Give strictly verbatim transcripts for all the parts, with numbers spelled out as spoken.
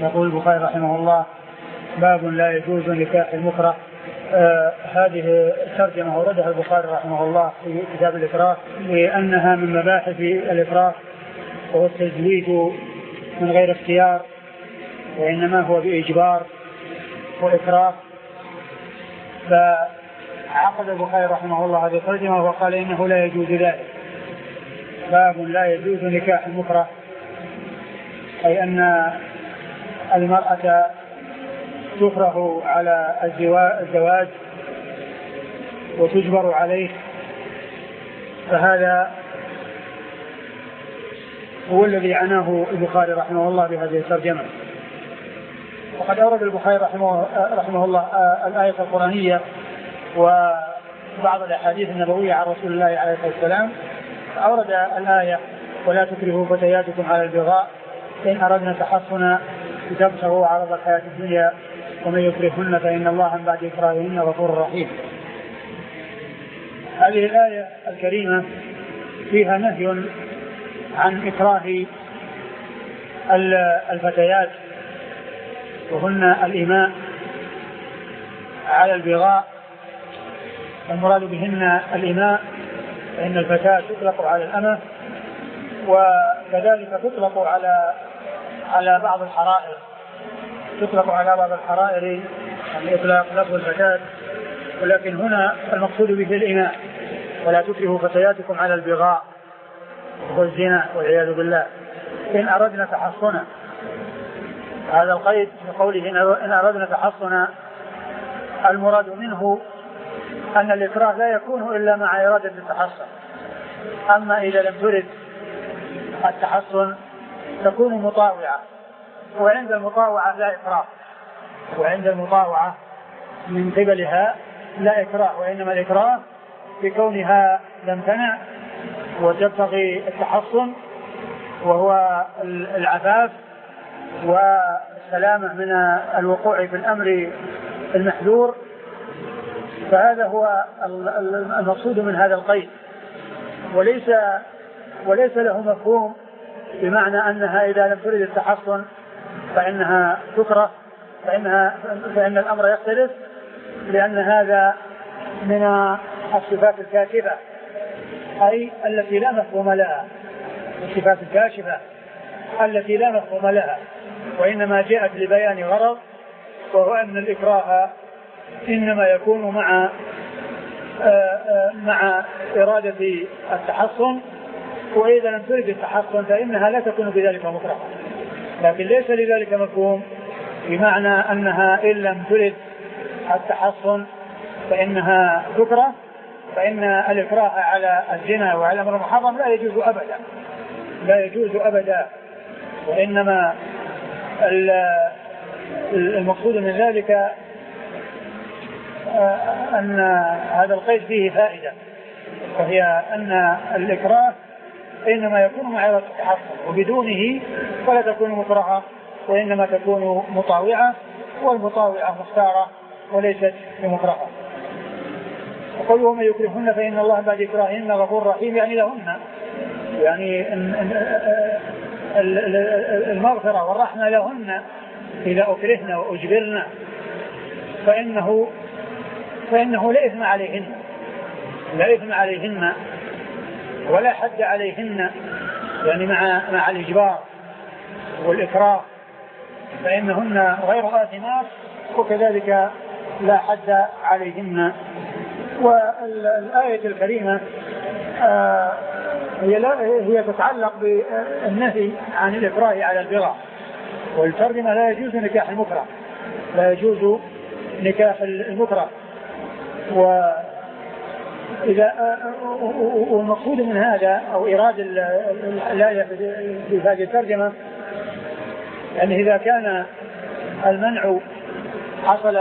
يقول البخاري رحمه الله: باب لا يجوز نكاح المكره. آه هذه الترجمة وردها البخاري رحمه الله في كتاب الإكراه لأنها من مباحث الإكراه، وهو التزويج من غير اختيار، وإنما هو بإجبار وإكراه. فعقد البخاري رحمه الله هذه الترجمة وقال إنه لا يجوز ذلك. باب لا يجوز نكاح المكره، أي أن المرأة تكره على الزواج وتجبر عليه، فهذا هو الذي عناه البخاري رحمه الله بهذه الترجمة. وقد أورد البخاري رحمه, رحمه الله الآية القرآنية وبعض الأحاديث النبوية عن رسول الله عليه الصلاة والسلام. أورد الآية: ولا تكرهوا فتياتكم على البغاء إن أردنا تحصنا لتبتغوا عرض الحياة الدنيا ومن يكرهن فإن الله من بعد إكراههن غفور رحيم. هذه الآية الكريمة فيها نهي عن إكراه الفتيات وهن الإماء على البغاء. المراد بهن الإماء فإن الفتاة تطلق على الأمة، وكذلك تطلق على على بعض الحرائر، تطلق على بعض الحرائر يعني إطلاق لفظ الفتاة، ولكن هنا المقصود به الإماء. ولا تكرهوا فتياتكم على البغاء والزنا والعياذ بالله إن أردنا تحصنا. هذا القيد بقوله إن أردنا تحصنا، المراد منه أن الإكراه لا يكون إلا مع إرادة التحصن. أما إذا لم ترد التحصن تكون مطاوعة، وعند المطاوعة لا إكراه، وعند المطاوعة من قبلها لا إكراه، وإنما الإكراه بكونها لم تنع وتبتغي التحصن وهو العفاف والسلامة من الوقوع في الأمر المحذور. فهذا هو المقصود من هذا القيد، وليس وليس له مفهوم بمعنى أنها إذا لم ترد التحصن فإنها تكره، فإنها فإن الأمر يختلف، لأن هذا من الصفات الكاشفة، أي التي لا مفهوم لها، الصفات الكاشفة التي لا مفهوم لها، وإنما جاءت لبيان غرض، وهو أن الإكراه إنما يكون مع مع إرادة التحصن، وإذا لم ترد التحصن فإنها لا تكون بذلك مكرهة. لكن ليس لذلك مفهوم بمعنى أنها إن لم ترد التحصن فإنها تكره، فإن الإكراه على الزنا وعلى الأمر المحرم لا يجوز أبدا، لا يجوز أبدا. وإنما المقصود من ذلك أن هذا القيد فيه فائدة، وهي أن الإكراه إنما يكون مع إرادة التحصن، وبدونه فلا تكون مكرهة، وإنما تكون مطاوعة، والمطاوعة مختارة وليست بمكرهة. وقوله ومن يكرهن فإن الله بعد إكراههن غفور رحيم، يعني لهن، يعني المغفرة والرحمة لهن إذا أكرهن وأجبرن، فإنه فإنه لا إثم عليهن، لا إثم عليهن ولا حد عليهن، يعني مع مع الإجبار والإكراه فإنهن غير آثمات، وكذلك لا حد عليهن. والآية الكريمة آه هي, لا هي تتعلق بالنهي عن الإكراه على البغاء، والترجمة لا يجوز نكاح المكره، لا يجوز نكاح المكره. وإذا والمقصود من هذا أو إرادة الآية في هذه الترجمة أن إذا كان المنع حصل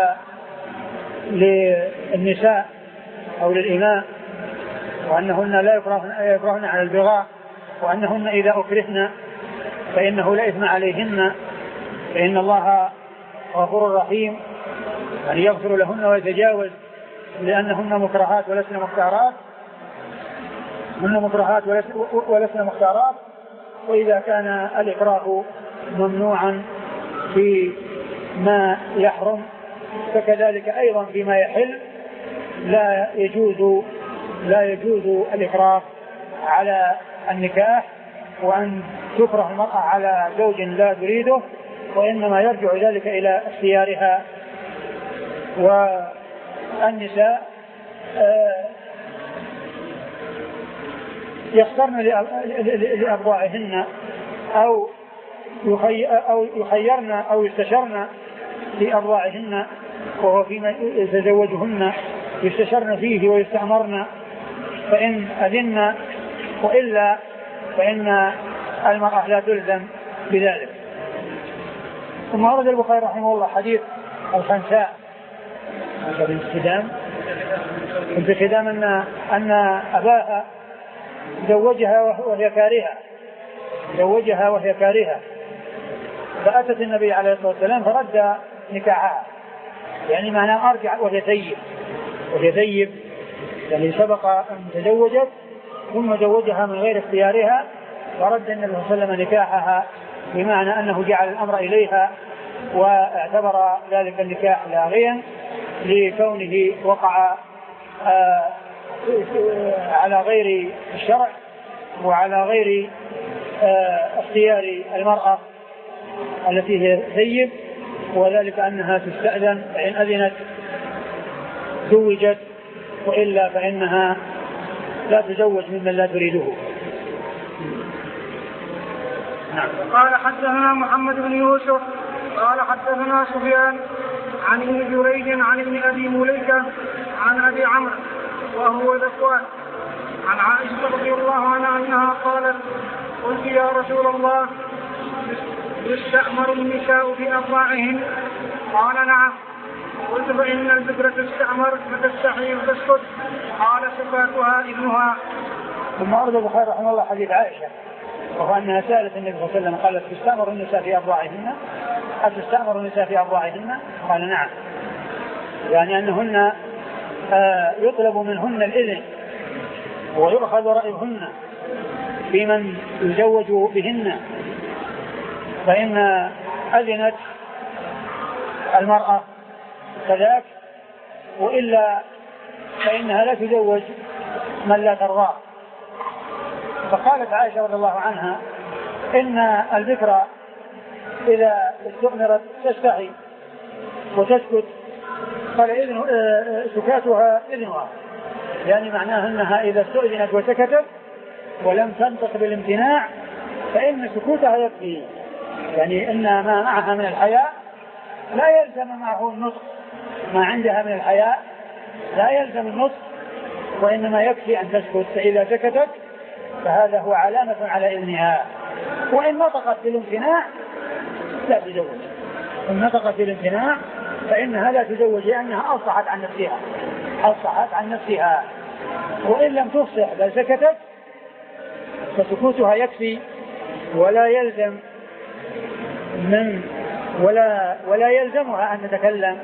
للنساء أو للإماء وأنهن لا يكرهن على البغاء، وأنهن إذا أكرهن فإنه لا إثم عليهن، فإن الله غفور رحيم، يعني يغفر لهن ويتجاوز لأنهن مكرهات ولسن مختارات، هن مكرهات ولسن مختارات. وإذا كان الإكراه ممنوعا في ما يحرم فكذلك أيضا فيما يحل لا يجوز لا يجوز الإكراه على النكاح، وأن تكره المرأة على زوج لا تريده، وإنما يرجع ذلك إلى اختيارها. والنساء يخترن لأبضاعهن أو أو يخيرن أو يستشرن في أبضاعهن، وهو فيما يتزوجهن يستشرن فيه ويستأمرن فإن أذن، وإلا فإن المرأة لا تلزم بذلك. ثم ورد البخاري رحمه الله حديث الخنساء بنت خدام بنت خدام أن أن أباها زوجها وهي كارهة زوجها وهي كارهة فأتت النبي عليه الصلاة والسلام فرد نكاحها، يعني معناه أرجع وهي ثيب وهي ثيب يعني سبق أن تزوجت ثم زوجها من غير اختيارها، فرد النبي صلى الله عليه وسلم نكاحها، بمعنى أنه جعل الأمر إليها واعتبر ذلك النكاح لاغيا لكونه وقع آه على غير الشرع وعلى غير آه اختيار المرأة التي هي ثيب، وذلك أنها تستأذن، فإن أذنت زوجت، وإلا فإنها لا تزوج ممن لا تريده. نعم. قال حدثنا محمد بن يوسف قال حدثنا سفيان عن ابن جريج عن ابن أبي مليكة عن أبي عمرو وهو ذكوان عن عائشة رضي الله عنها أنها قالت قلت يا رسول الله يستأمر النساء في أبضاعهن؟ قال نعم. قلت فإن البكرة تستأمر فتستحي وتسكت؟ قال سكاتها ابنها. ثم أرد البخاري رحمه الله حديث عائشة وهو أنها سألت النبي صلى الله عليه وسلم قالت تستأمر النساء في أبضاعهن؟ هل تستأمر النساء في أبضاعهن؟ قال نعم، يعني أنهن آه يطلب منهن الإذن ويؤخذ رأيهن في من يزوج بهن، فإن أذنت المرأة كذاك، وإلا فإنها لا تزوج من لا ترضاه. فقالت عائشة رضي الله عنها إن البكرة إذا استؤمرت تستحي وتسكت، قال إذن سكاتها إذنها، يعني معناه أنها إذا استؤذنت وسكتت ولم تنطق بالامتناع فإن سكوتها يكفي، يعني إن ما معها من الحياء لا يلزم معه النطق، ما عندها من الحياء لا يلزم النطق، وإنما يكفي أن تسكت، فإذا سكتت فهذا هو علامة على إذنها، وإن نطقت بالامتناع لا تزوج، إن نطقت بالامتناع فإنها لا تزوج لأنها أصلحت عن نفسها أصلحت عن نفسها وإن لم تفصح بل سكتت فسكوتها يكفي، ولا يلزم من ولا ولا يلزمها أن تتكلم،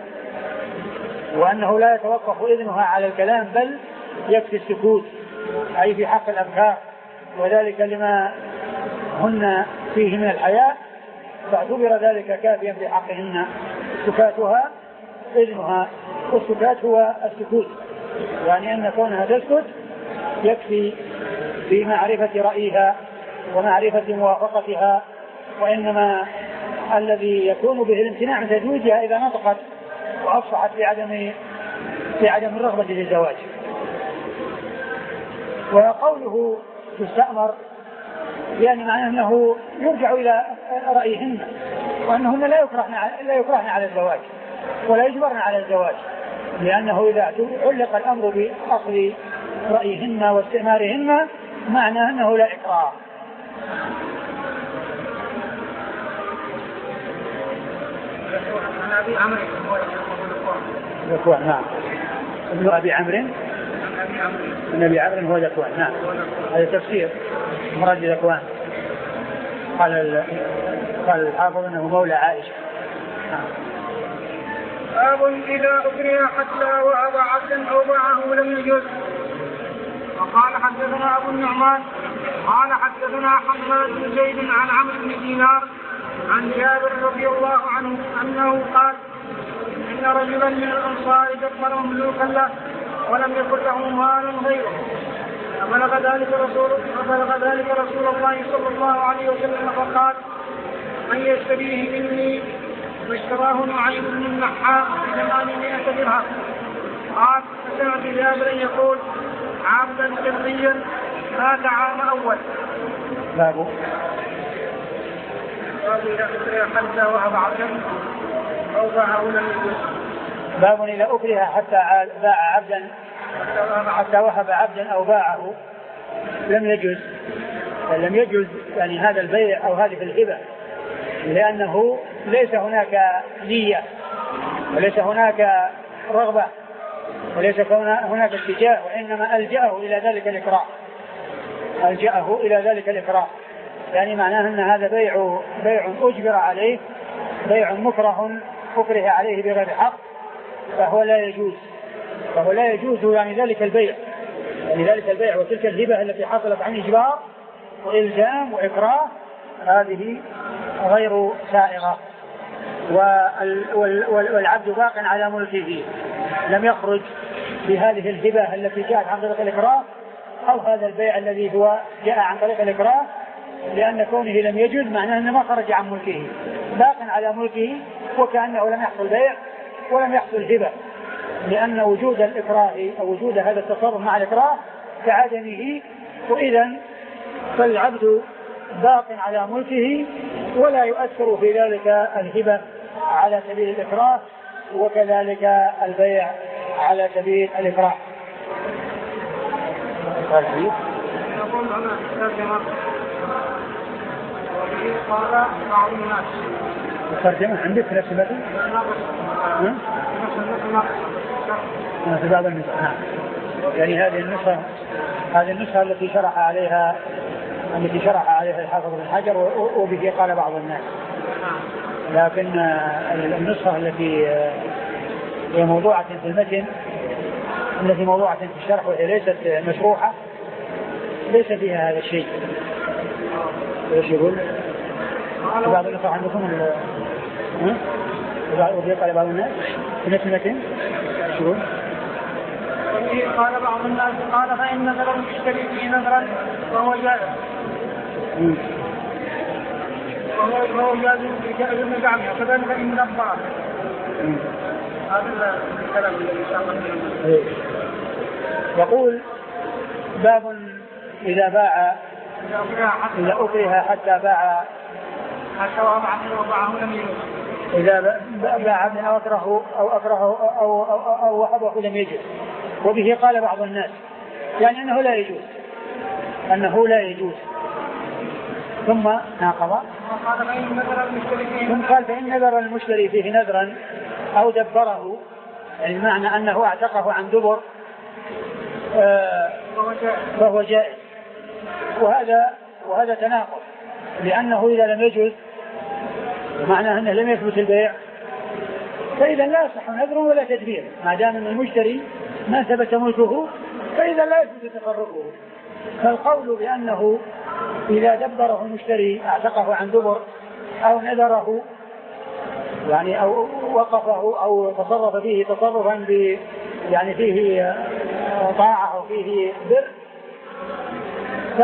وأنه لا يتوقف إذنها على الكلام بل يكفي السكوت، أي في حق الأبكار، وذلك لما هن فيه من الحياء، فاعتبر ذلك كافيا في حقهن. سكاتها إذنها، والسكات هو السكوت، يعني أن كونها تسكت يكفي في معرفة رأيها ومعرفة موافقتها، وإنما الذي يكون به الامتناع من تزويجها إذا نطقت وأصبحت بعدم بعدم الرغبة في الزواج. وقوله تستأمر يعني معناه أنه يرجع إلى رأيهن، وأنهن لا يكرهن لا يكرهن على الزواج ولا يجبرن على الزواج، لأنه إذا علق الأمر بأصل رأيهن واستئمارهن معناه أنه لا إكراه. عن أبي عمرو ذكوان. نعم. ابن أبي عمرو من أبي عمرو هو ذكوان. نعم. هذا تفسير مراد ذكوان. قال ال... قال الحافظ أنه مولى عائشة. باب إذا أكره حتى وأضعت أو باعه لم يجوز. وقال حدثنا أبو النعمان قال حدثنا حماد بن زيد عن عمرو بن دينار عن جابر رضي الله عنه أنه قال إن رجلا من الأنصار دبر مملوكا له ولم يكن له مال غيره فبلغ ذلك رسول فبلغ ذلك رسول الله صلى الله عليه وسلم فقال من يشتريه مني واشتراه نعيم بن النحاس بثمانمائة درهم. قال فسمعت جابرا يقول عبدا قبطيا مات عام أول. باب حتى وهب عبدا أو باعه لم يجوز. باب إذا أكره حتى باع عبدا حتى وهب عبدا أو باعه لم يجوز لم يجوز يعني هذا البيع أو هذه الهبة، لأنه ليس هناك نية وليس هناك رغبة وليس هناك اتجاه، وإنما ألجأه إلى ذلك الإكراه ألجأه إلى ذلك الإكراه يعني معناه أن هذا بيع بيع أجبر عليه، بيع مكره أكره عليه بغير حق، فهو لا يجوز فهو لا يجوز يعني ذلك البيع يعني ذلك البيع وتلك الهبة التي حصلت عن إجبار وإلزام وإكراه هذه غير سائغة. والعبد باق على ملكه لم يخرج بهذه الهبة التي جاءت عن طريق الإكراه أو هذا البيع الذي هو جاء عن طريق الإكراه، لأن كونه لم يجوز معناه أنه ما خرج عن ملكه، باق على ملكه وكأنه لم يحصل بيع ولم يحصل هبة، لأن وجود الإكراه أو وجود هذا التصرف مع الإكراه كعدمه، وإذا فالعبد باق على ملكه ولا يؤثر في ذلك الهبة على سبيل الإكراه، وكذلك البيع على سبيل الإكراه. يقول أنا ترجمة قال بعض الناس ترجمة عندك في نفس المثل؟ في بعض النسخ. نعم. يعني هذه النسخة هذه النسخة التي شرح عليها التي شرح عليها الحافظ بن حجر وبه قال بعض الناس، لكن النسخة التي هي موضوعة في المتن التي موضوعة في الشرح وهي ليست مشروحة ليس فيها هذا الشيء. ايش يقول؟ بعض النسخ عندكم وبه قال بعض الناس في نفس المتن ايش يقول؟ قال بعض الناس قال فإن نذر المشتري فيه نذرا وهو جائز وهو جائز بجائز من جعله كذلك إن نبع. هذا الكلام الذي سأقول. يقول باب إذا باع إذا أكره حتى باع حتى وهب عبده وباعه لم يجوز. إذا باع عبدا أو أكرهه أو أكرهه أو أو أو وهبه لم يجوز، وبه قال بعض الناس يعني أنه لا يجوز أنه لا يجوز ثم ناقض ثم قال فإن نذر المشتري فيه نذرا أو دبره، يعني المعنى أنه اعتقه عن دبر آه فهو جائز، وهذا وهذا تناقض، لأنه إذا لم يجوز معناه أنه لم يثبت البيع، فإذا لا يصح نذر ولا تدبير ما دام أن المشتري ما ثبت ملكه، فإذا لا يثبت تصرفه. فالقول بأنه إذا دبره المشتري اعتقه عن دبر أو نذره يعني أو وقفه أو تصرف فيه تصرفا ب يعني فيه طاعة أو فيه بر ف...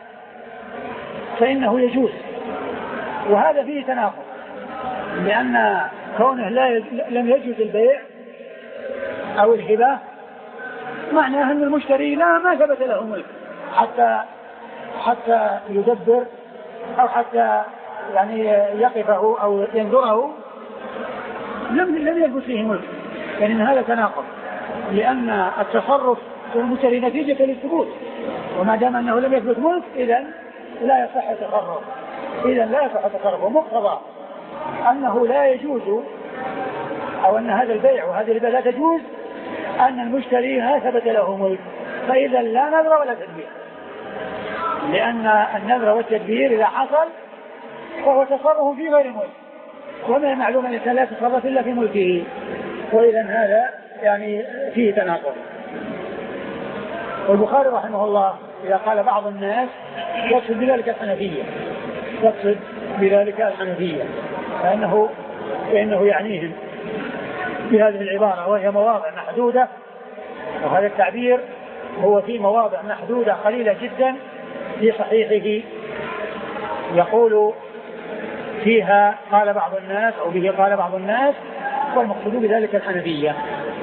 فإنه يجوز، وهذا فيه تناقض، لأن كونه لا يج... لم يجوز البيع أو الهبة معناه أن المشتري لا ما ثبت له ملك حتى حتى يدبر أو حتى يعني يقفه أو ينظره، لم لم يثبت فيه ملك، لأن يعني هذا تناقض، لأن التصرف في المشتري نتيجة للثبوت، وما دام أنه لم يثبت ملك إذن لا يصح التصرف إذن لا يصح التصرف ومقتضى أنه لا يجوز أو أن هذا البيع وهذه الهبة لا تجوز أن المشتري ما ثبت له ملك، فإذا لا نذر ولا تدبير، لأن النذر والتدبير إذا حصل فهو تصرف في غير ملك، وما معلوم أن الإنسان لا يتصرف إلا في ملكه، وإذا هذا يعني فيه تناقض. والبخاري رحمه الله إذا قال بعض الناس يقصد بذلك الحنفية، يقصد بذلك الحنفية، فإنه فإنه يعنيهم بهذه العبارة، وهي مواضع محدودة، وهذا التعبير هو في مواضع محدودة قليلة جدا في صحيحه يقول فيها قال بعض الناس أو به قال بعض الناس، والمقصود بذلك الحنفية.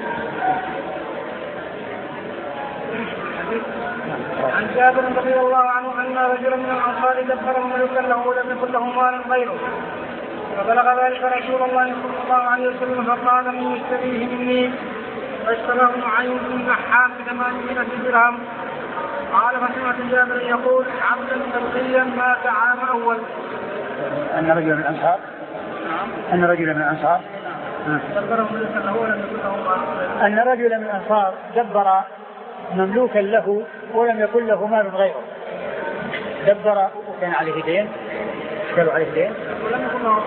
عن جابر رضي الله عنه أن رجلا من الأنصار دبر ملكا له ولم يكن له مال غيره، فبلغ ذلك رسول الله صلى الله عليه وسلم فقال من يشتريه مني، فاشتراه نعيم بن نحام بثمانمائة درهم. قال فسمعت جابر يقول عبدا تلقيا مات عام أول. أن رجلا من الأنصار أن رجلا من الأنصار دبره ملكا له ولم يكن له مال غيره. أن رجلا من الأنصار دبر مملوكا له ولم يكن له مال غيره. دبر وكان عليه دين، قالوا عليه دين ولم يكن له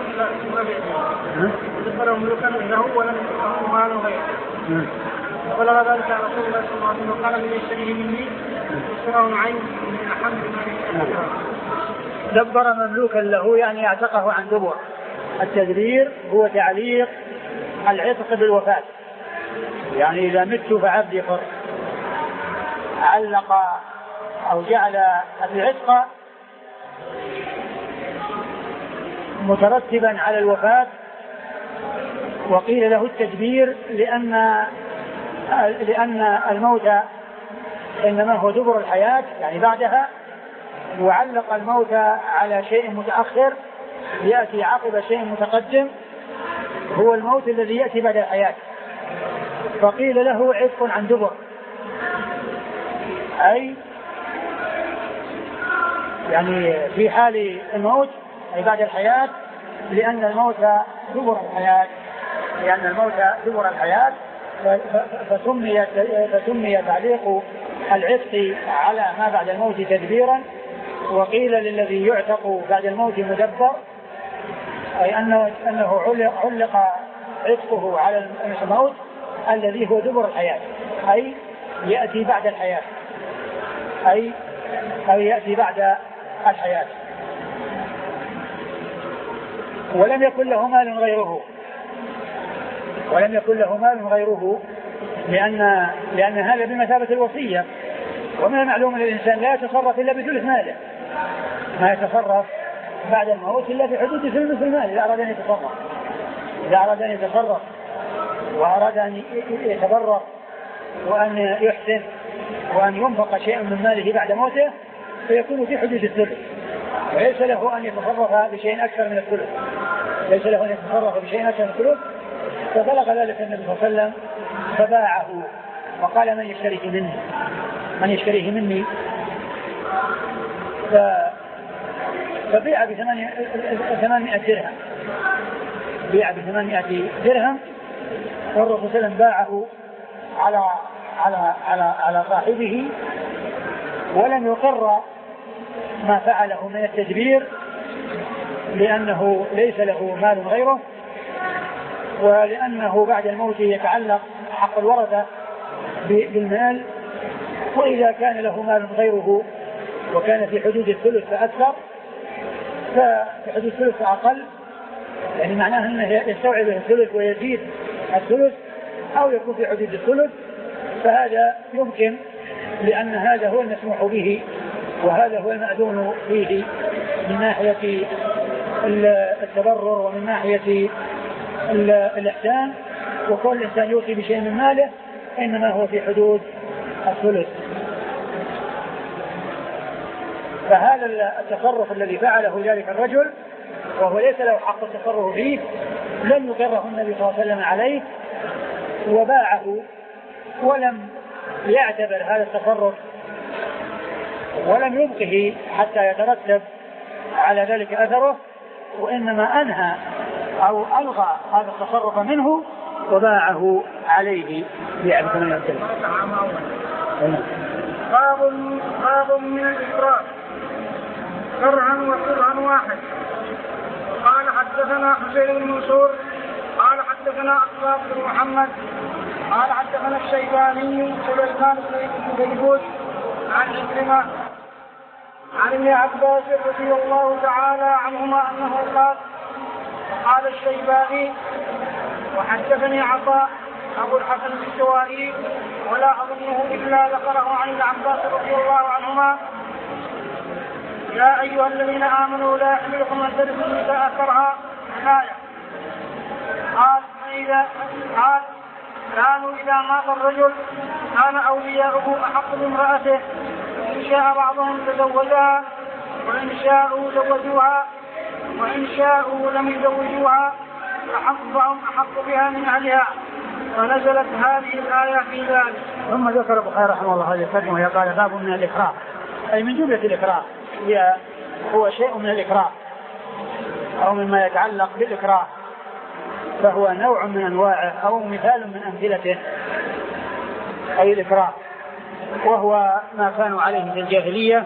دبر مملوكا له ولم يكن له مال غيره. فبلغ ذلك رسول الله صلى الله عليه وسلم قال من يشتريه مني اشتراه نعيم بن نحام بثمانمائة درهم. دبر مملوكا له يعني اعتقه عن دبر. التدبير هو تعليق العتق بالوفاة، يعني إذا مت فعبدي حر، علق أو جعل العتق مترتبا على الوفاة. وقيل له التدبير لأن لأن الموت إنما هو دبر الحياة يعني بعدها، وعلق الموت على شيء متأخر يأتي عقب شيء متقدم هو الموت الذي يأتي بعد الحياة، فقيل له عتق عن دبر، أي يعني في حال الموت أي بعد الحياة، لأن الموت دبر الحياة لأن الموت دبر الحياة فسمي فسمي تعليق العتق على ما بعد الموت تدبيرا. وقيل للذي يعتق بعد الموت مدبر، أي أنه أنه علق عتقه على الموت الذي هو دبر الحياة، أي يأتي بعد الحياة، أي أي يأتي بعد الحياة. ولم يكن له مال غيره ولم يكن له مال غيره لأن لأن هذا بمثابة الوصية، ومن المعلوم أن الإنسان لا يتصرف إلا بثلث ماله، ما يتصرف بعد الموت إلا في حدود ثلث المال إذا أراد أن يتصرف إذا أراد أن يتصرف وأراد أن يتبرر وأن يحسن وأن ينفق شيء من ماله بعد موته فيكون في حدود الثلث، وليس له أن يتصرف بشيء أكثر من الثلث ليس له أن يتصرف بشيء أكثر من الثلث. فبلغ ذلك النبي صلى الله عليه وسلم فباعه وقال من يشتريه مني من يشتريه مني ف... فبيع بثمانمائة درهم بيع بثمانمائة درهم والرسول صلى الله عليه وسلم باعه على على على على صاحبه، ولم يقر ما فعله من التدبير لأنه ليس له مال غيره، ولأنه بعد الموت يتعلق حق الورثة بالمال، وإذا كان له مال غيره وكان في حدود الثلث فأكثر ففي حدود الثلث فأقل، يعني معناه أنه يستوعب الثلث ويزيد الثلث أو يكون في حدود الثلث، فهذا يمكن لأن هذا هو المسموح به وهذا هو المأذون فيه من ناحية التبرر ومن ناحية الإحسان، وكل إنسان يوصي بشيء من ماله إنما هو في حدود الثلث. فهذا التصرف الذي فعله ذلك الرجل وهو ليس له حق التصرف فيه لم يقره النبي صلى الله عليه وسلم عليه وباعه، ولم يعتبر هذا التصرف ولم يبقه حتى يترتب على ذلك أثره، وإنما أنهى أو ألغى هذا التصرف منه وباعه عليه بيع بثمانية درهم. باب باب من الإسراف شرعا وشرعا واحد. قال حدثنا حسين بن منصور قال حدثنا أصحاب بن محمد قال حدثنا الشيباني سليمان بن داوود عن عكرمة عن ابن عباس رضي الله تعالى عنهما أنه قال قال الشيباني وحدثني عطاء أبو الحسن السوائي ولا أظنه إلا ذكره عن ابن عباس رضي الله عنهما يا أيها الذين آمنوا لا يحل لكم أن ترثوا النساء كرها الآية. قال فإذا قال كانوا إذا مات الرجل كان أولياؤه أحق بامرأته إن شاء بعضهم تزوجها وإن شاءوا زوجوها وإن شاءوا لم يزوجوها فحقهم أحق بها من أهلها فنزلت هذه الآية في ذلك. ثم ذكر البخاري رحمه الله هذه الترجمة وهي قال باب من الإكراه أي من جملة الإكراه هي هو شيء من الإكراه أو مما يتعلق بالإكراه فهو نوع من أنواعه أو مثال من أمثلته أي الإكراه وهو ما كانوا عليه في الجاهلية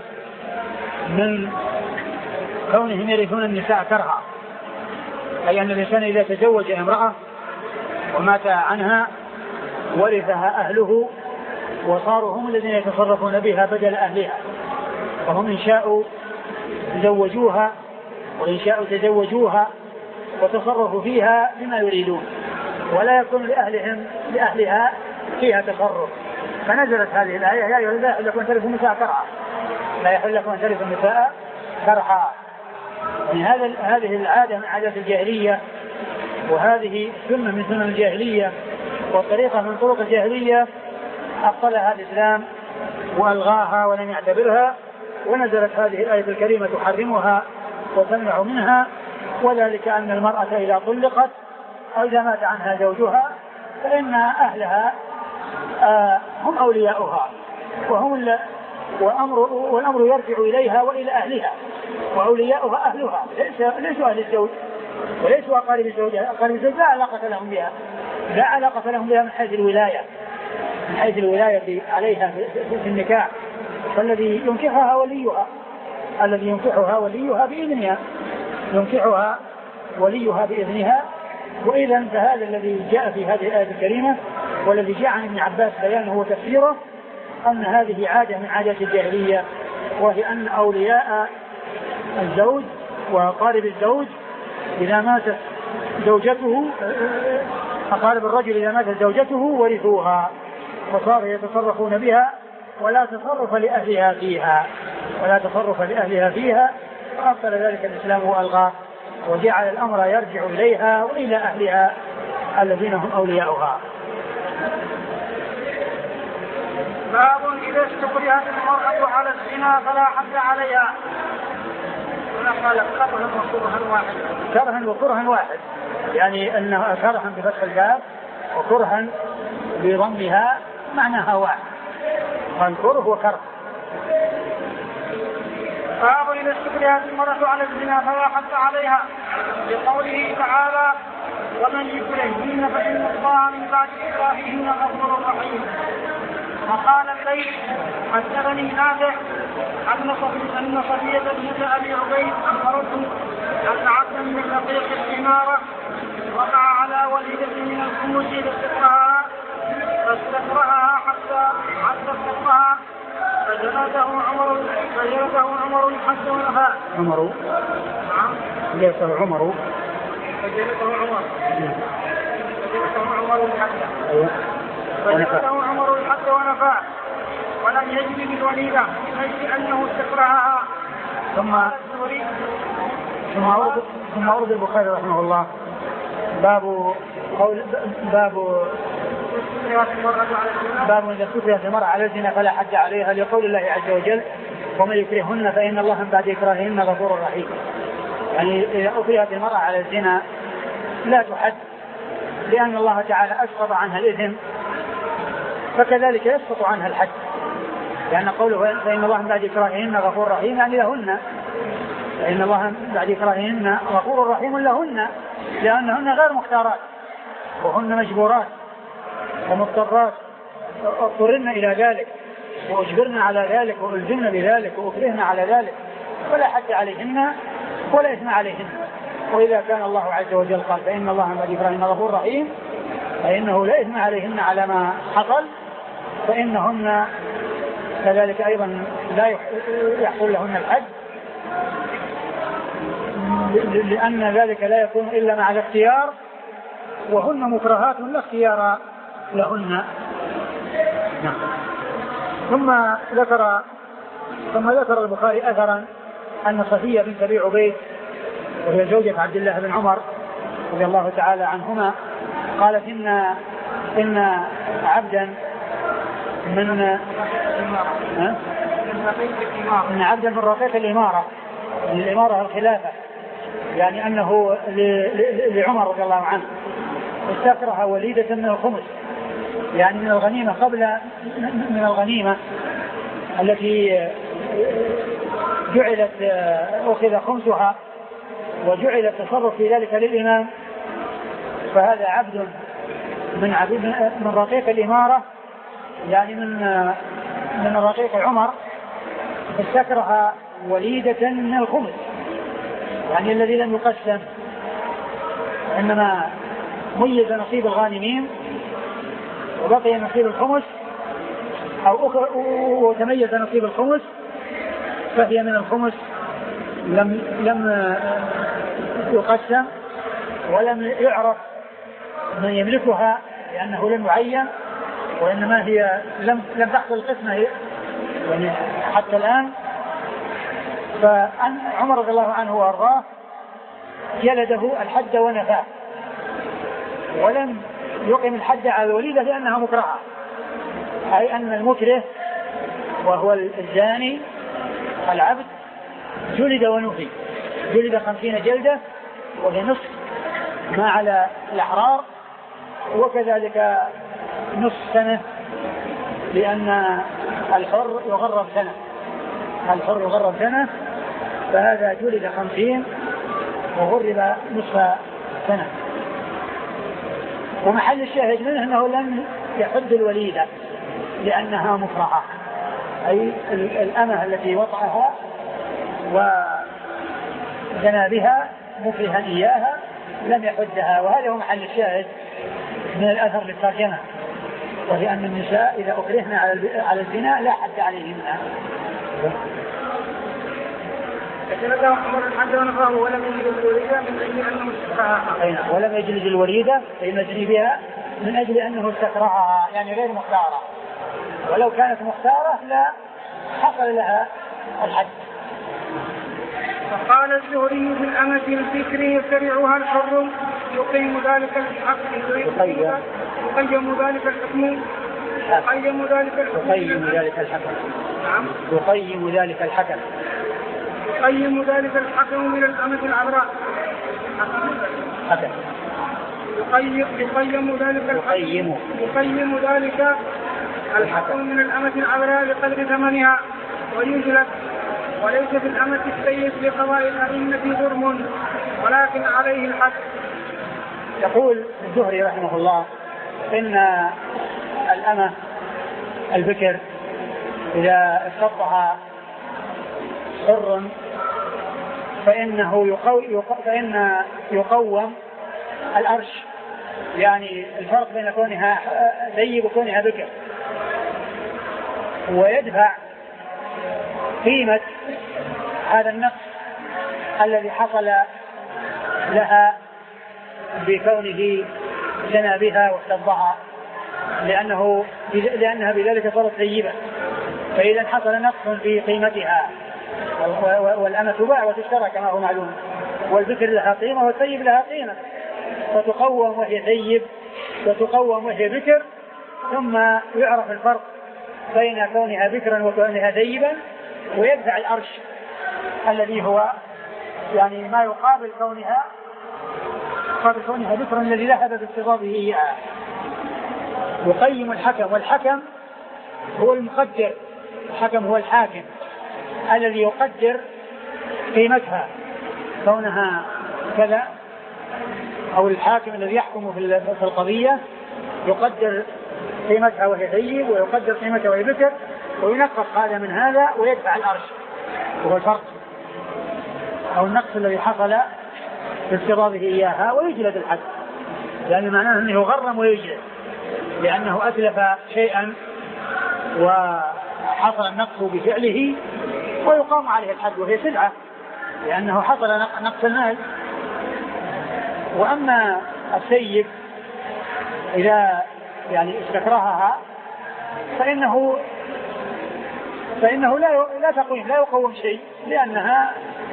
من كونهم يرثون النساء كرها أي أن الإنسان إذا تزوج امرأة ومات عنها ورثها أهله وصاروا هم الذين يتصرفون بها بدل أهلها وهم إن شاءوا تزوجوها وإن شاءوا تزوجوها وتصرفوا فيها بما يريدون ولا يكون لأهلهم لأهلها فيها تصرف. فنزلت هذه الآية يا أيها لا يحل لكم أن ترثوا النساء كرها لا يحل لكم أن ترثوا النساء كرها. يعني هذا هذه العادة من عادات الجاهلية وهذه سنة من سنن الجاهلية والطريقة من طرق الجاهلية أبطلها الإسلام وألغاها ولم يعتبرها ونزلت هذه الآية الكريمة تحرمها وتمنع منها وذلك أن المرأة إذا طلقت أو إذا مات عنها زوجها فإن أهلها آه هم أولياؤها وهم وأمر والأمر يرجع إليها وإلى أهلها وأولياؤها أهلها ليسوا أهل الزوج وليسوا أقارب الزوج. أقارب الزوج لا علاقة لهم بها لا علاقة لهم بها من حيث الولاية من حيث الولاية عليها في النكاح فالذي ينكحها وليها الذي ينكحها وليها بإذنها ينكحها وليها بإذنها. وإذا فهذا الذي جاء في هذه الآية الكريمة والذي جاء عن ابن عباس بيانه وتفسيره أن هذه عادة من عادات الجاهلية وهي أن أولياء الزوج وأقارب الزوج إذا ماتت زوجته أقارب الرجل إذا ماتت زوجته ورثوها فصاروا يتصرفون بها ولا تصرف لأهلها فيها ولا تصرف لأهلها فيها فأبطل ذلك الإسلام وألغاه وجعل الأمر يرجع إليها وإلى أهلها الذين هم أولياؤها. باب إذا استكرهت المرأة على الزنا فلا حد عليها. قال كرها وكرها واحد كرها وكرها واحد يعني أنه كرها بفتح الباب وكرها بضمها معناها واحد فالكره وكره. باب إذا استكرهت المرأة على الزنا فلا حد عليها لقوله تعالى ومن يكرههن فإن الله من بعد إكراههن غفور رحيم. وقال الليث حدثني نافع أن صفية بنت أبي عبيد أخبرته أن عبدا من رقيق الحمارة وقع على وليدة من الخمس لاستكرهها فاستكرهها حتى حتى استكرهها فجلده عمر فجلده عمر حتى ونفاه. عمر نعم جلده عمر فجلده عمر فجلده عمر حتى فجلده عمر حتى ونفاه ولم يجد بالوليدة من أجل أنه استكرهها. ثم ثم أورد ثم أورد البخاري رحمه الله باب قول باب باب إذا استكرهت المرأة على الزنا فلا حد عليها لقول الله عز وجل ومن يكرههن فإن الله من بعد إكراههن غفور رحيم. يعني إذا أكرهت المرأة على الزنا لا تحد لأن الله تعالى أسقط عنها الإثم فكذلك يسقط عنها الحد لأن قوله فإن الله من بعد إكراههن غفور رحيم يعني لهن فإن الله من بعد إكراههن غفور رحيم لهن لأنهن غير مختارات وهن مجبورات ومضطرات اضطررن إلى ذلك وأجبرن على ذلك وألزمن بذلك وأكرهن على ذلك فلا حد عليهن ولا إثم عليهن. وإذا كان الله عز وجل قال فإن الله من بعد إكراههن غفور رحيم فإنه لا إثم عليهن على ما حصل فإنهن كذلك أيضا لا يحصل لهن الحد، لأن ذلك لا يكون إلا مع الاختيار، وهن مكرهات لا اختيار لهن. نعم. ثم ذكر ثم ذكر البخاري أثرا أن صفية بنت أبي عبيد وهي زوجة عبد الله بن عمر رضي الله تعالى عنهما قالت إن إن عبدا من إن عبدا من رقيق الإمارة، من الإمارة الخلافة، يعني أنه لعمر رضي الله عنه استكره وليدة من الخمس، يعني من الغنيمة قبل من الغنيمة التي جعلت أخذ خمسها وجعل التصرف في ذلك للإمام. فهذا عبد من عبد من رقيق الإمارة، يعني من من رقيق عمر، استكره وليدة من الخمس، يعني الذي لم يقسم، إنما ميز نصيب الغانمين وبقي نصيب الخمس، أو وتميز نصيب الخمس فهي من الخمس لم لم يقسم ولم يعرف من يملكها لأنه لم يعين، وإنما هي لم لم تحصل القسمة يعني حتى الآن. فعمر رضي الله عنه وأرضاه جلده الحد ونفاه، ولم يقم الحد على الوليدة لأنها مكرهة، أي أن المكره وهو الزاني العبد جلد ونفي، جلد خمسين جلدة وهي نصف ما على الأحرار، وكذلك نصف سنة لأن الحر يغرب سنة، الحر يغرب سنة، فهذا جلد خمسين وغرب نصف سنة. ومحل الشاهد منه أنه لم يحد الوليدة لأنها مكرهة، أي الأمة التي وطأها وزنى بها مكرها إياها لم يحدها. وهذا هو محل الشاهد من الأثر للترجمة، وهي أن النساء إذا أكرهن على الزنا لا حد عليهن. فجلده عمر الحد ونفاه ولم يجلد الوليدة من أجل أنه استكرهها. ولم يجلد الوليدة أي مجني بها من أجل أنه استكرهها، يعني غير مختارة، ولو كانت مختارة لا حصل لها الحد. فقال الزهري في الأمة الفكر يتبعها الحر يقيم ذلك الحق، يقيم ذلك الحكم يقيم ذلك الحكم يقيم ذلك الحكم نعم يقيم ذلك الحكم يقيم ذلك الحكم من الأمة العذراء حكم يقيم يقيم ذلك يقيم يقيم ذلك الحكم من الأمة العذراء بقدر ثمنها ويجلد، وليس في الأمة السيد لقضاء الأئمة جرم ولكن عليه الحد. يقول الزهري رحمه الله إن الأمة البكر إذا استطاع حر فإنه يقو... فإن يقوم الأرش، يعني الفرق بين كونها ثيب وكونها بكر، ويدفع قيمة هذا النقص الذي حصل لها بكونه زنى بها واحتضها، لأنه لأنها بذلك صارت ثيبة، فإذا حصل نقص في قيمتها، والأمة تباع وتشترى كما هو معلوم، والبكر لها قيمة والثيب لها قيمة، فتقوم وهي ثيب وتقوم وهي بكر، ثم يعرف الفرق بين كونها بكرا وكونها ثيبا، ويدفع الأرش الذي هو يعني ما يقابل كونها قابل كونها بكرا الذي ذهب باستضافه إياها. يقيم الحكم، والحكم هو المقدر، الحكم هو الحاكم الذي يقدر قيمتها كونها كذا، أو الحاكم الذي يحكم في القضية يقدر قيمتها وهي ثيب ويقدر قيمتها وهي بكر، وينقص هذا من هذا ويدفع الأرش، وهو الفرق أو النقص الذي حصل باستضافه إياها، ويجلد الحد، لأن معناه أنه غرم ويجلد، لأنه أتلف شيئا حصل النقص بفعله ويقام عليه الحد وهي سلعة لأنه حصل نقص المال. وأما السيب إذا يعني استكرهها فإنه فإنه لا لا تقويم لا يقوم شيء لأنها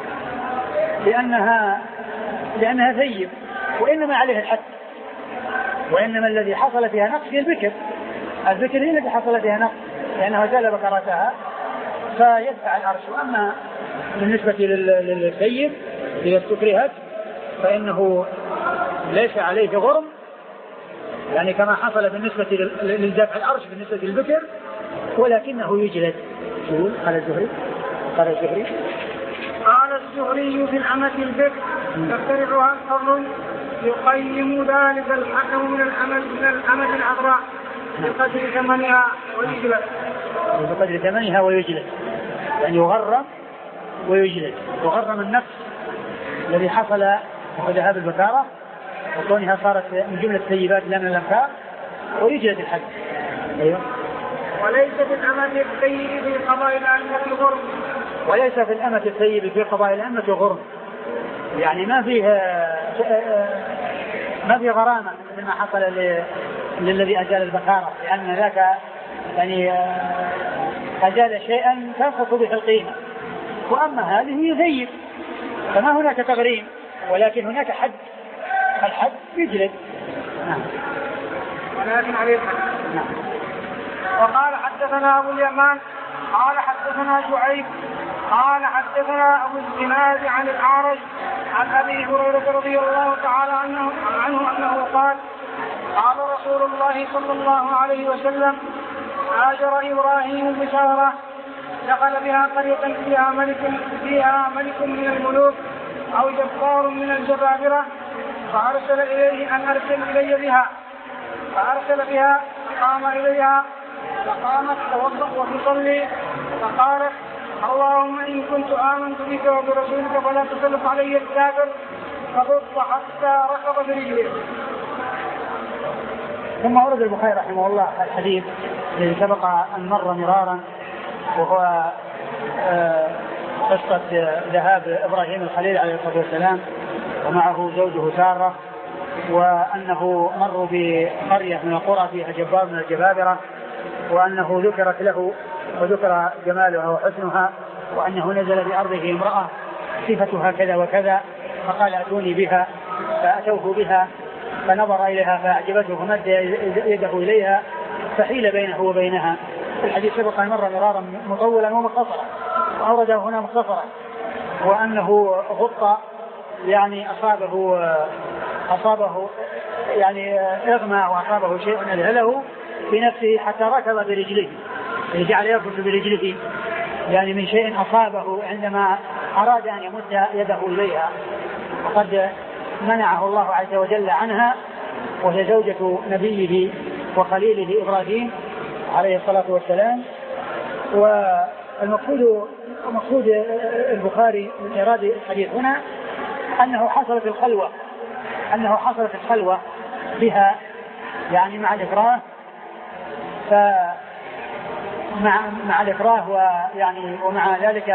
لأنها لأنها ثيب وإنما عليه الحد. وإنما الذي حصل فيها نقص هي البكر. البكر هي التي حصل فيها نقص لأنها زال بكرتها فيدفع العرش. وأما بالنسبة للثيب إذا استكرهت فإنه ليس عليه غرم يعني كما حصل بالنسبة للدفع العرش بالنسبة للبكر ولكنه يجلد. قال الزهري قال الزهري قال الزهري في الأمة البكر تفترعها الحر يقيم ذلك الحكم من الأمة من الأمة العذراء بقدر ثمنها ويجلد بقدر ثمنها ويجلد يعني يغرم ويجلد. يغرم النقص الذي حصل بذهاب البكارة وكونها صارت من جملة السيبات لا من الأنفاق ويجلد الحد. أيوه. وليس في الأمة السيب في قضاء الأمة غرم وليس في الأمة السيب في قضاء الأمة غرم يعني ما فيه ما في غرامة مثل ما حصل للذي أزال البكارة لأن ذاك يعني أزال شيئا تنقص به القيمة. وأما هذه يثيب فما هناك تغريم ولكن هناك حد الحد يجلد. نعم. ولكن عليه الحد. نعم. وقال حدثنا أبو اليمان قال حدثنا شعيب قال حدثنا أبو الزناد عن الأعرج عن أبي هريرة رضي الله تعالى عنه, عنه أنه قال قال رسول الله صلى الله عليه وسلم هاجر إبراهيم بشارة دخل بها قرية فيها ملك فيها ملك من الملوك أو جبار من الجبابرة فأرسل إليه أن أرسل إلي بها فأرسل بها فقام إليها فقامت توضأ وتصلي فقالت اللهم إن كنت آمنت بك وبرسولك فلا تسلط علي الكافر فضط حتى ركض برجله. ثم ورد البخاري رحمه الله الحديث الذي سبق أن مر مرارا وهو قصة ذهاب إبراهيم الخليل عليه الصلاة والسلام ومعه زوجه سارة وأنه مروا بقرية من القرى فيها جبار من الجبابرة وأنه ذكرت له وذكر جمالها وحسنها وأنه نزل بأرضه امرأة صفتها كذا وكذا فقال أتوني بها فأتوه بها فنظر إليها فأعجبته فمد يده إليها فحيل بينه وبينها. الحديث سبق مر مرارا مطولا ومختصرا وأورده هنا مختصرا وأنه غط يعني أصابه أصابه يعني إغمى وأصابه شيء أذهله في نفسه حتى ركض برجله يعني جعل يركض برجله يعني من شيء أصابه عندما أراد أن يمد يده إليها وقد منعه الله عز وجل عنها وهي زوجة نبيه وخليله إبراهيم عليه الصلاة والسلام. والمقصود مقصود البخاري من إرادة الحديث هنا أنه حصلت الخلوة أنه حصلت الخلوة بها يعني مع الإكراه فمع مع الإكراه ويعني ومع ذلك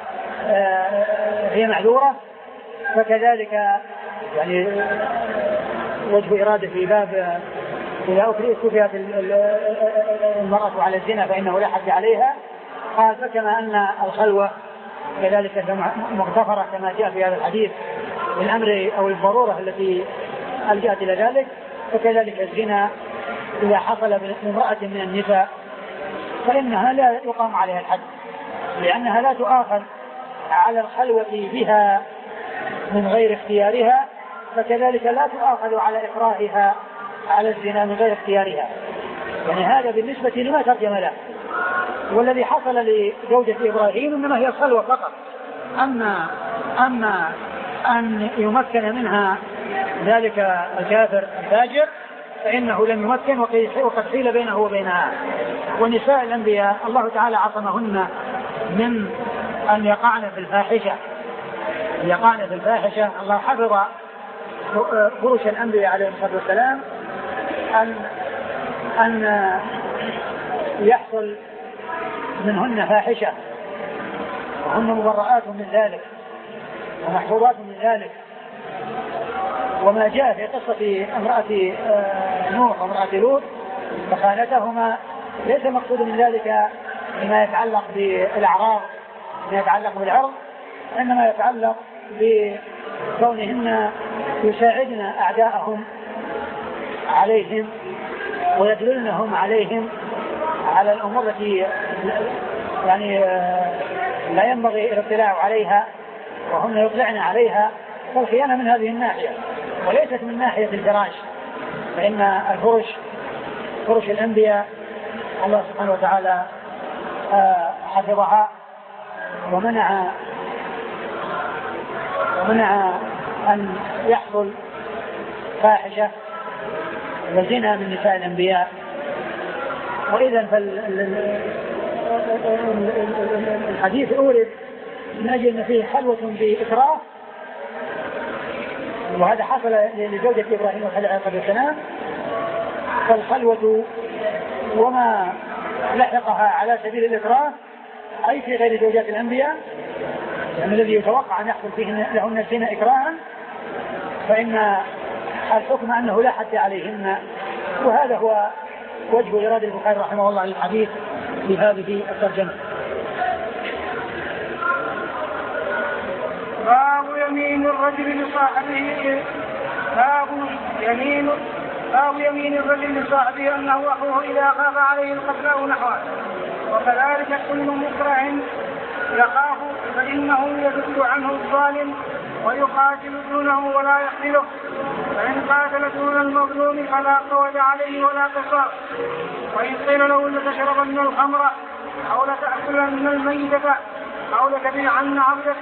هي معذورة فكذلك يعني وجه إرادة في باب إذا أكرهت المرأة على الزنا فإنه لا حد عليها قال فكما أن الخلوة كذلك مغتفرة كما جاء في هذا الحديث بالأمر أو الضرورة التي ألجأت إلى ذلك فكذلك الزنا إذا حصل بامرأة من النساء فإنها لا يقام عليها الحد لأنها لا تؤاخذ على الخلوة بها من غير اختيارها فكذلك لا تؤاخذ على إكراهها على الزنا من غير اختيارها. يعني هذا بالنسبة لما ترجم له. والذي حصل لزوجة إبراهيم إنما هي الخلوة فقط. أما أما أن يمكن منها ذلك الكافر الفاجر فإنه لم يمكن وقد حيل بينه وبينها. ونساء الأنبياء الله تعالى عصمهن من أن يقعن في الفاحشة يقعن في الفاحشة. الله حفظ فرش الأنبياء عليه الصلاة والسلام أن أن يحصل منهن فاحشة وهن مبرآت من ذلك ومحفوظات من ذلك. وما جاء في قصة امرأة نوح وامرأة لوط فخانتهما ليس مقصود من ذلك ما يتعلق بالأعراض ما يتعلق بالعرض، إنما يتعلق بكونهن يساعدن أعداءهم عليهم ويدللنهم عليهم على الأمور التي يعني لا ينبغي الاطلاع عليها وهم يطلعن عليها. فالخيانة من هذه الناحية وليست من ناحية الفراش، فإن الفرش فرش الأنبياء الله سبحانه وتعالى حفظها ومنع ومنع أن يحصل فاحشة وزنا من نساء الأنبياء. وإذا فالحديث أورد من أجل أن فيه حلوة بإكراه، وهذا حصل لزوجة إبراهيم عليه السلام. فالخلوة وما لحقها على سبيل الإكراه أي في غير زوجات الأنبياء يعني الذي يتوقع أن يحصل فيه لهن الزنا إكراها، فإن الحكم أنه لا حد عليهن. وهذا هو وجه إرادة البخاري رحمه الله للحديث في هذه الترجمة. باب يمين الرجل لصاحبه باب يمين باب يمين الرجل لصاحبه أنه أخوه إذا خاف عليه القتل أو نحوه. وكذلك كل مكره يخاف فإنه يدل عنه الظالم ويقاتل دونه ولا يقتله، فإن قاتل دون المظلوم فلا قود عليه ولا قصاص. وإن قيل له لتشربن الخمر أو لتأكلن الميتة أو لتبيعن عبدك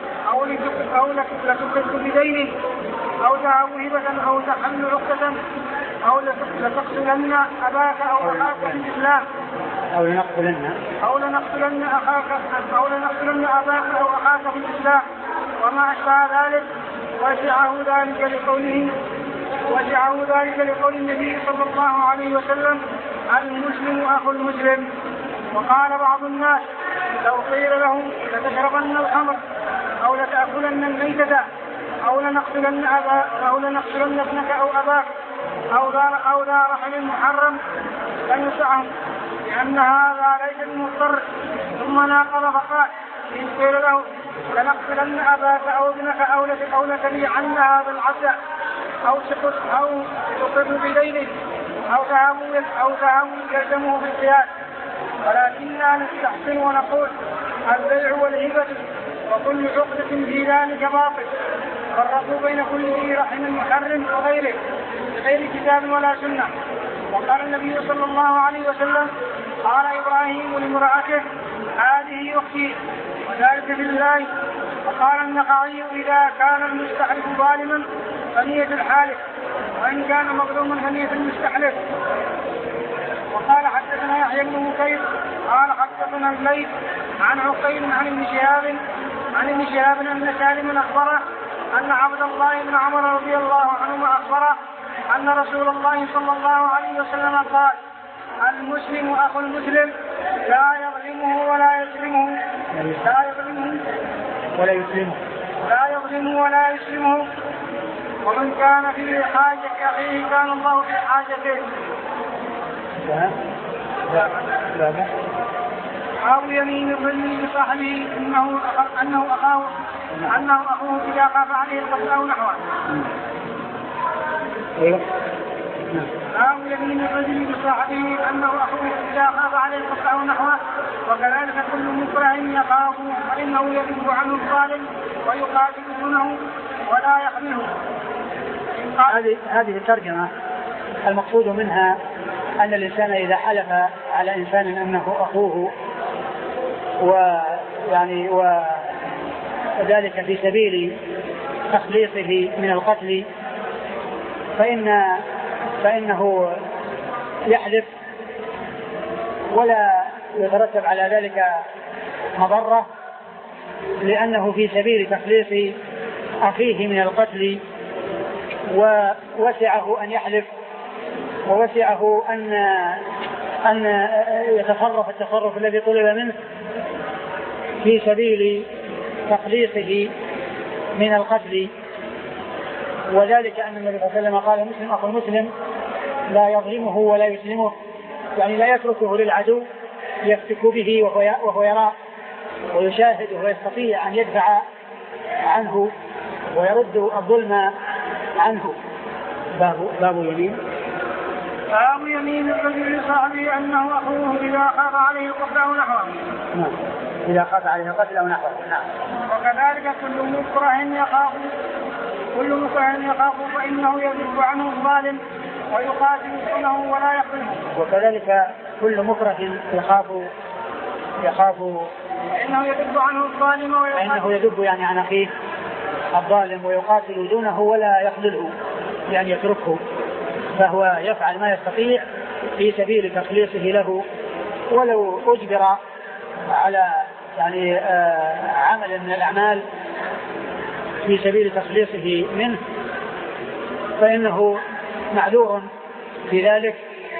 أو لتكف بدين أو تهب هبة أو تحل عقدة أو لتقتلن أباك أو أخاك في الإسلام أو لنقتلن أو لنقتلن أخاك أو لنقتلن أباك أو أخاك في الإسلام وما أشبه ذلك. وسعه ذلك لقوله وسعه ذلك لقول النبي صلى الله عليه وسلم المسلم أخو المسلم. وقال بعض الناس لو قيل لهم لتشربن الخمر أو لتأكلن الميتة أو لنقتلن أباك أو لنقتلن ابنك أو أباك أو ذا أو ذا رحم محرم لن يسعهم لأن هذا ليس المضطر. ثم ناقض فقال إن قيل له لنقتلن أباك أو ابنك أو لتبيعن هذا العبد أو تقص أو تقر بدينه أو تهاوي أو تهاوي يلزمه بالقياس. ولكننا نستحسن ونقول البيع والهبة وكل عقدة في ذلك باطل. فرقوا بين كل ذي رحم محرم وغيره بغير كتاب ولا سنة. وقال النبي صلى الله عليه وسلم قال إبراهيم لامرأته هذه أختي وذلك في الله. وقال النخعي إذا كان المستحلف ظالما فنية الحالف وإن كان مظلوما فنية المستحلف. وقال حدثنا يحيى بن بكير قال حدثنا الليث عن عقيل عن ابن شهاب عن ابن شهاب أن سالم أخبره أن عبد الله بن عمر رضي الله عنهما أخبره أن رسول الله صلى الله عليه وسلم قال المسلم أخو المسلم لا يظلمه ولا يسلمه لا يظلمه ولا يسلمه لا يظلمه ولا يسلمه ومن كان في حاجة أخيه كان الله في حاجته. أو يمين الرجل لصاحبه إنه أنه أخاه أنه أخوه إذا خاف عليه القتل أو نحوه. أو يمين الرجل لصاحبه أنه أخوه إذا خاف عليه القتل أو نحوه. وكذلك كل مكره يخاف فإنه يذب عنه الظالم ويقاتل دونه ولا يحمله. هذه هذه الترجمة المقصود منها أن الإنسان إذا حلف على إنسان أنه أخوه ويعني وذلك في سبيل تخليصه من القتل فإن فإنه يحلف ولا يترتب على ذلك مضرة لأنه في سبيل تخليص أخيه من القتل، ووسعه أن يحلف ووسعه أن أن يتصرف التصرف الذي طلب منه في سبيل تخليصه من القتل، وذلك أن النبي صلى الله عليه وسلم قال: مسلم أخو المسلم لا يظلمه ولا يسلمه، يعني لا يتركه للعدو يفتك به وهو يرى ويشاهد ويستطيع أن يدفع عنه ويرد الظلم عنه. باب باب يمين باب يمين الرجل لصاحبه أنه أخوه إذا خاف عليه القتل أو نحوه. نعم، إذا خاف عليه القتل أو نحوه. نعم. وكذلك كل مكره يخاف كل مكره يخاف فإنه يذب عنه الظالم ويقاتل دونه ولا يقتله. وكذلك كل مكره يخاف يخاف فإنه يذب عنه الظالم ويقاتل فإنه يذب يعني عن أخيه الظالم ويقاتل دونه ولا يخذله، يعني يتركه، فهو يفعل ما يستطيع في سبيل تخليصه له، ولو أجبر على يعني آه عمل من الأعمال في سبيل تخليصه منه فإنه معذور في ذلك.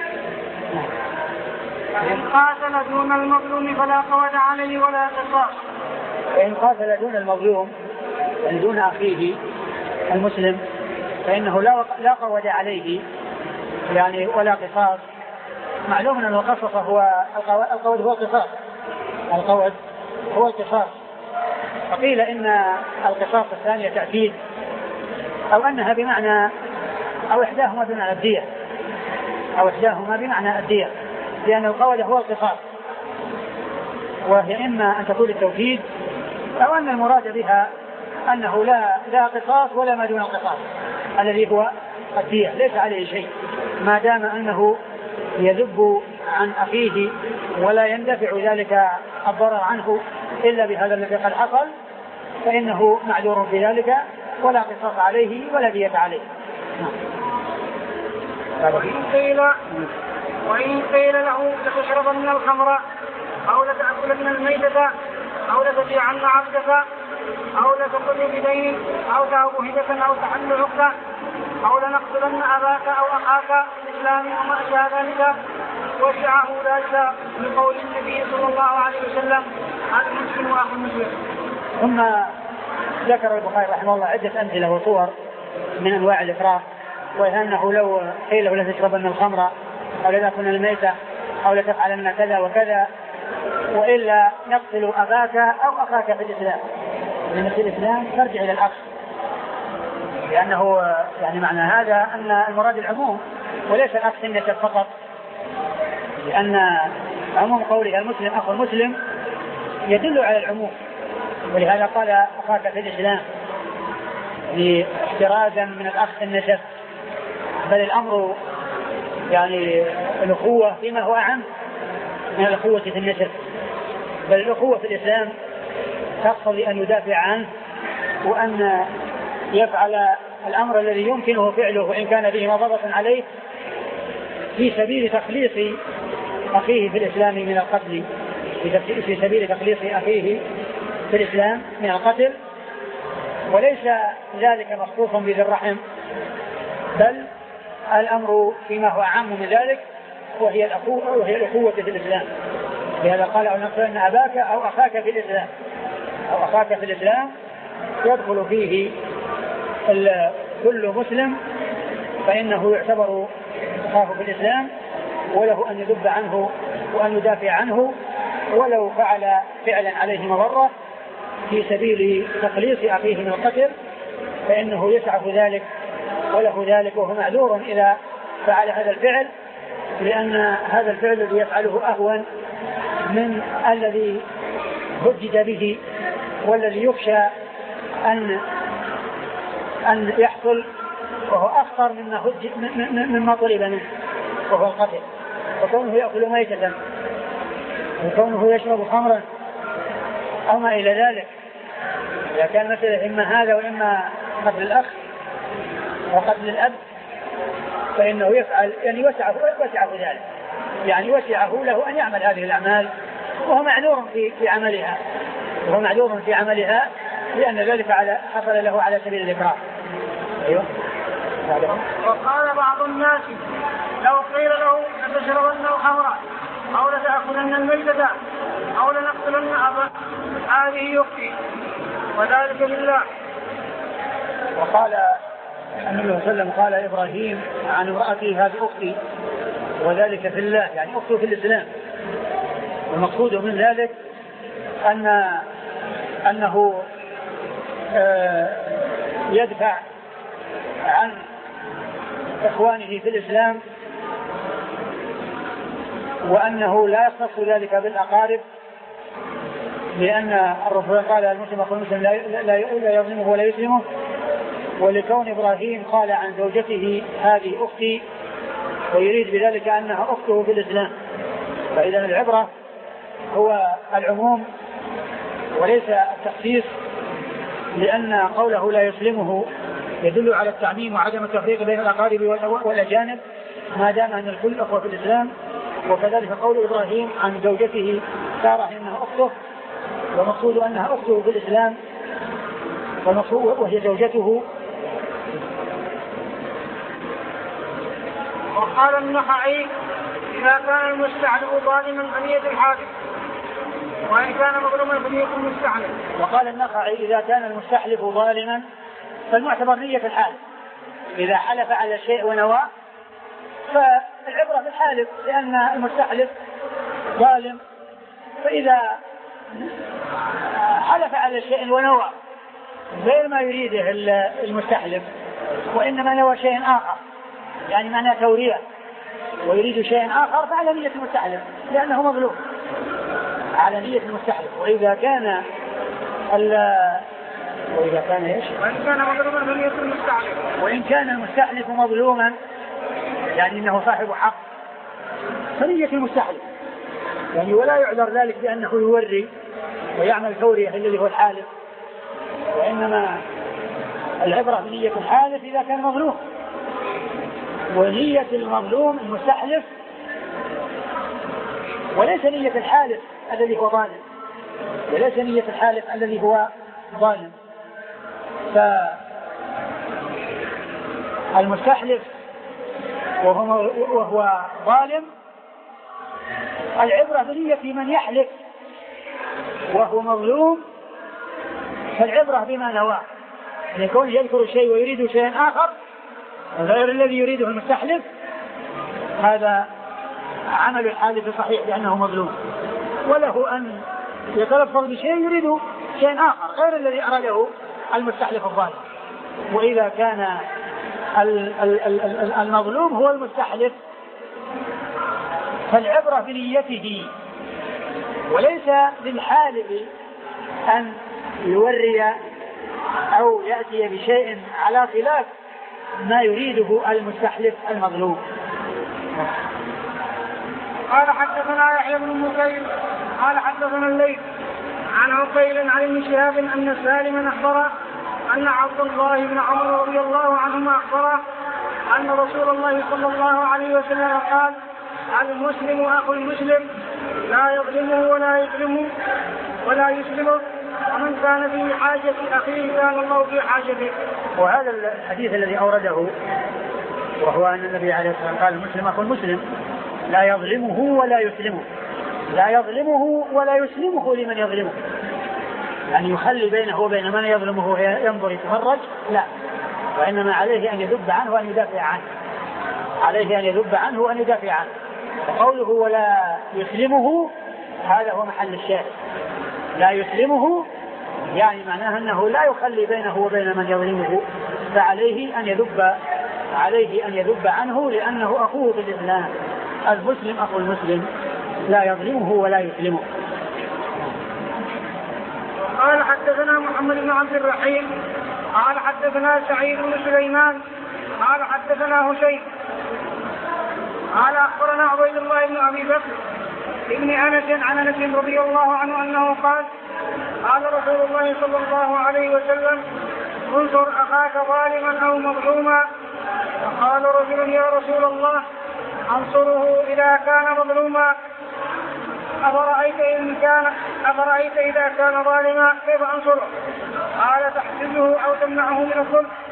فإن قاتل دون المظلوم فلا قود عليه ولا قصاص. فإن قاتل دون المظلوم يعني دون أخيه المسلم فإنه لا قود عليه يعني ولا قصاص. معلوم أن القصاص هو القود هو القصاص القود هو القصاص فقيل إن القصاص الثانية تأكيد أو أنها بمعنى أو إحداهما بمعنى الدية أو إحداهما بمعنى الدية، لأن القود هو القصاص، وهي إما أن تكون التوكيد أو أن المراد بها أنه لا لا قصاص ولا ما دون القصاص الذي هو الدية، ليس عليه شيء ما دام أنه يذب عن أخيه ولا يندفع ذلك الضرر عنه إلا بهذا الذي قد حصل، فإنه معذور في ذلك ولا قصاص عليه ولا دية عليه. وإن قيل وإن قيل له لتشرب من الخمر أو لتأكل من الميتة أو لتبيعن عبدك أو لتقل بدين أو تهب هدة أو تحل عقدة أو لنقتلن أباك أو أخاك بالإسلام وما أشبه ذلك وسعه ذلك بقول النبي صلى الله عليه وسلم: المسلم وأخو المسلم. ثم ذكر البخاري رحمه الله عدة أمثلة وصور من أنواع الإكراه، وهي أنه لو قيل له لتشربن الخمر أو لتأكلن الميتة أو لتفعلن كذا وكذا وإلا نقتل أباك أو أخاك في الإسلام، لأن في الإسلام ترجع إلى الأخ، لأنه يعني معنى هذا أن المراد العموم وليس الأخ النسب فقط، لأن عموم قوله المسلم أخو المسلم يدل على العموم، ولهذا قال أخاك في الإسلام لاحترازا من الأخ النسب، بل الأمر يعني الأخوة فيما هو أعم من الأخوة في النسب، بل الأخوة في الإسلام تقتضي أن يدافع عنه وأن يفعل الأمر الذي يمكنه فعله وإن كان به مضرة عليه في سبيل تخليص أخيه في الإسلام من القتل، في سبيل تخليص أخيه في الإسلام من القتل، وليس ذلك مخصوصا بذي الرحم، بل الأمر فيما هو أعم من ذلك وهي الأخوة وهي الأخوة في الإسلام. لهذا قال: أو نقتلن أباك أو أخاك في الإسلام، أو أخاك في الإسلام يدخل فيه كل مسلم، فإنه يعتبر أخاه في الإسلام وله أن يذب عنه وأن يدافع عنه ولو فعل فعلا عليه مضرة في سبيل تخليص أخيه من القتل، فإنه يسعف ذلك وله ذلك وهو معذور إذا فعل هذا الفعل، لأن هذا الفعل الذي يفعله أهون من الذي هدد به والذي يخشى أن أن يحصل، وهو أخطر مما هدد مما طلب منه وهو القتل، وكونه يأكل ميتة وكونه يشرب خمرا أو ما إلى ذلك. إذا كان مثلا إما هذا وإما قتل الأخ وقتل الأب فإنه يفعل يعني وسعه وسعه ذلك، يعني وسعه له أن يعمل هذه الأعمال وهو معذور في في عملها وهو معذور في عملها لأن ذلك على حصل له على سبيل الإكراه. أيوه وقال بعض الناس لو قيل له لتشربن الخمر أو لتأكلن الميتة أو لنقتلن أبا هذه يكفي وذلك بالله. وقال النبي صلى الله عليه وسلم قال إبراهيم عن امرأته هذه أختي وذلك في الله، يعني أخته في الإسلام. والمقصود من ذلك أن أنه يدفع عن إخوانه في الإسلام، وأنه لا يختص ذلك بالأقارب، لأن الرسول قال المسلم أخو المسلم لا يظلمه ولا يسلمه، ولكون إبراهيم قال عن زوجته هذه أختي ويريد بذلك أنها أخته في الإسلام. فإذا العبرة هو العموم وليس التخصيص، لأن قوله لا يسلمه يدل على التعميم وعدم التفريق بين الأقارب والأجانب ما دام أن الكل أخوة في الإسلام. وكذلك قول إبراهيم عن زوجته سارة إنها أخته، ومقصود أنها أخته في الإسلام وهي زوجته. وقال النخعي إذا كان المستعلم ظالما فنية الحاكم وإن كان مظلوما فنية المستعلم. وقال النخعي إذا كان المستحلف ظالما فالمعتبر نية الحالف. إذا حلف على شيء ونوى فالعبرة بالحالف، لأن المستحلف ظالم، فإذا حلف على شيء ونوى غير ما يريده المستحلف وإنما نوى شيء آخر، يعني معناه تورية ويريد شيء آخر، فعلى نية المستحلف لأنه مظلوم، على نية المستحلف. وإذا كان وإذا كان إيش؟ وإن كان مظلوما فنية المستحلف. وإن كان المستحلف مظلوما يعني إنه صاحب حق فنية المستحلف، يعني ولا يعذر ذلك بأنه يوري ويعمل تورية الذي هو الحالف، وإنما العبرة بنية الحالف إذا كان مظلوم. ونية المظلوم المستحلف وليس نية الحالف الذي هو ظالم، وليس نية الحالف الذي هو ظالم. فالمستحلف وهو, وهو ظالم العبرة بنية من يحلف، وهو مظلوم فالعبرة بما نواه، أن يكون يذكر شيء ويريد شيء آخر غير الذي يريده المستحلف، هذا عمل الحالف صحيح لأنه مظلوم، وله أن يتلفظ بشيء يريد شيء آخر غير الذي أراده المستحلف الظالم. وإذا كان المظلوم هو المستحلف فالعبرة بنيته، وليس للحالف أن يوري أو يأتي بشيء على خلاف ما يريده المستحلف المظلوم. قال حدثنا يحيى بن بكير قال حدثنا الليث عن عقيل عن ابن شهاب أن سالما أخبره أن عبد الله بن عمرو رضي الله عنهما أخبره أن رسول الله صلى الله عليه وسلم قال المسلم أخو المسلم لا يظلمه ولا يظلمه ولا يسلمه، ومن كان في حاجة أخيه كان الله في حاجته. وهذا الحديث الذي أورده وهو أن النبي عليه الصلاة والسلام قال المسلم أخو المسلم لا يظلمه ولا يسلمه، لا يظلمه ولا يسلمه لمن يظلمه، يعني يخلي بينه وبين من يظلمه ينظر يتفرج، لا، وإنما عليه أن يذب عنه وأن يدافع عنه، عليه أن يذب عنه وأن يدافع عنه. وقوله ولا يسلمه هذا هو محل الشاهد، لا يسلمه يعني معناه أنه لا يخلي بينه وبين من يظلمه، فعليه أن يذب عليه أن يذب عنه لأنه أخوه في الإسلام. المسلم أخو المسلم لا يظلمه ولا يسلمه. قال حدثنا محمد بن عبد الرحيم قال حدثنا سعيد بن سليمان قال حدثنا هشيم قال أخبرنا عبيد الله بن أبي بكر ابن أنس عن أنس رضي الله عنه أنه قال قال رسول الله صلى الله عليه وسلم انصر أخاك ظالما أو مظلوما. فقال رجل يا رسول الله أنصره إذا كان مظلوما، أفرأيت إن كان أفرأيت إذا كان ظالما كيف أنصره؟ قال تحسبه أو تمنعه من الظلم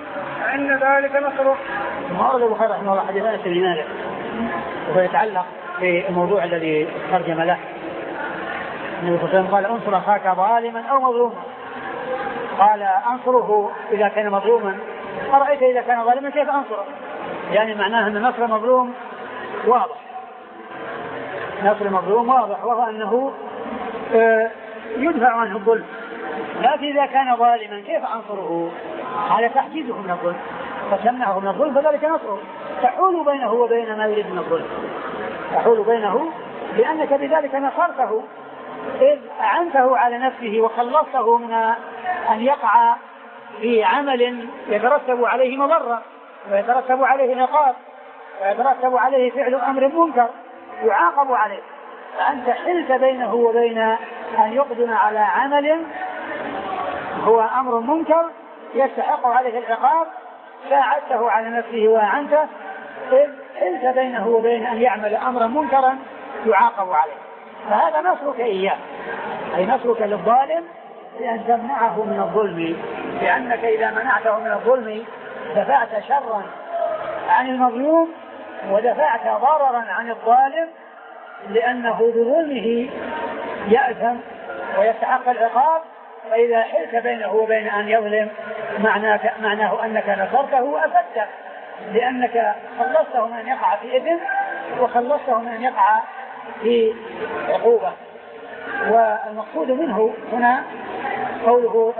فإن ذلك نصره. ثم أورد البخاري رحمه الله حديث أنس بن مالك وهو يتعلق بالموضوع الذي ترجم له. النبي صلى الله عليه وسلم قال انصر أخاك ظالما أو مظلوما. قال أنصره إذا كان مظلوما. أرأيت إذا كان ظالما كيف أنصره؟ يعني معناه أن نصر مظلوم واضح، نصر مظلوم واضح، وهو أنه يدفع عنه الظلم. لكن إذا كان ظالما كيف أنصره؟ هذا تحجيزه من الظلم، فتمنعه من الظلم فذلك نصره، تحول بينه وبين ما يريد من الظلم، تحول بينه لأنك بذلك نصرته، إذ أعنته على نفسه وخلصته من أن يقع في عمل يترتب عليه مضرة ويترتب عليه عقاب ويترتب عليه فعل أمر منكر يعاقب عليه، فأنت حلت بينه وبين أن يقدم على عمل هو أمر منكر يستحق عليه العقاب، ساعدته على نفسه وأعنته، إذ حلت بينه وبين أن يعمل أمرا منكرا يعاقب عليه. فهذا نصرك إياه، أي نصرك للظالم لأن تمنعه من الظلم، لأنك إذا منعته من الظلم دفعت شرا عن المظلوم ودفعت ضررا عن الظالم، لأنه بظلمه يأثم ويستحق العقاب. فإذا حلت بينه وبين أن يظلم معناه, معناه أنك نصرته وأفدته، لأنك خلصته من أن يقع في إثم وخلصته من أن يقع في عقوبة. والمقصود منه هنا قوله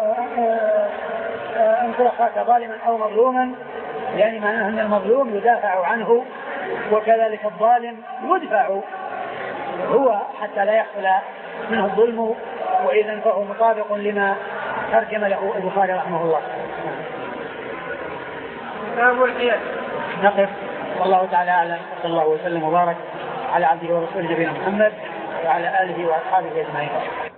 انصر أخاك ظالما أو مظلوما، يعني معناه أن المظلوم يدافع عنه وكذلك الظالم يدفع هو حتى لا يحصل منه الظلم، وإذن فهو مطابق لما ترجم له البخاري رحمه الله. باب الحيل. نقف والله تعالى أعلم، صلى الله وسلم وبارك على عبده ورسوله نبينا محمد وعلى آله وأصحابه أجمعين.